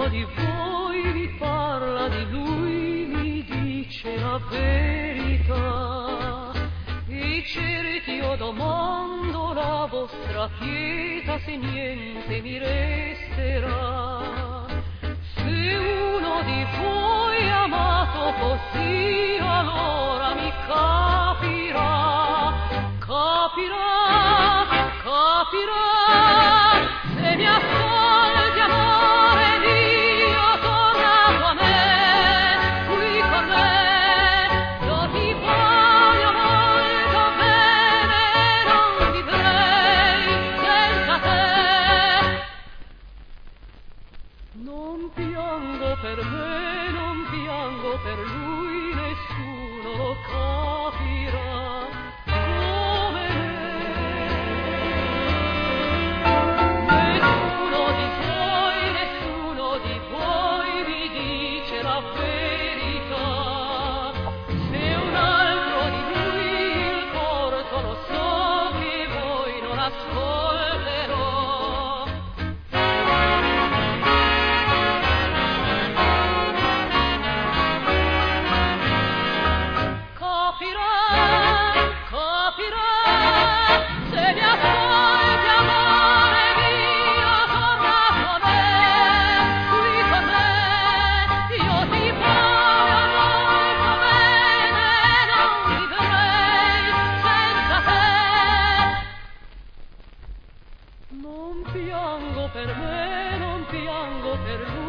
di voi mi parla di lui, mi dice la verità. E certi io domando la vostra pietà, se niente mi resterà. Se uno di voi è amato così, allora mi capirà, capirà, capirà. Se mi ascolti amore mio, tornato a me, qui con me, io ti voglio molto bene, non vivrei senza te. Non piango per me, non piango per lui, nessuno lo capirà come me. Nessuno di voi mi dice la verità. Se un altro di lui il porto, lo so che voi non ascolterò. Capirà, capirà, se mi ascolti amore mio, tornato a me, qui con me, io ti voglio molto bene, non vivrei senza te. Non piango per me, non piango per lui.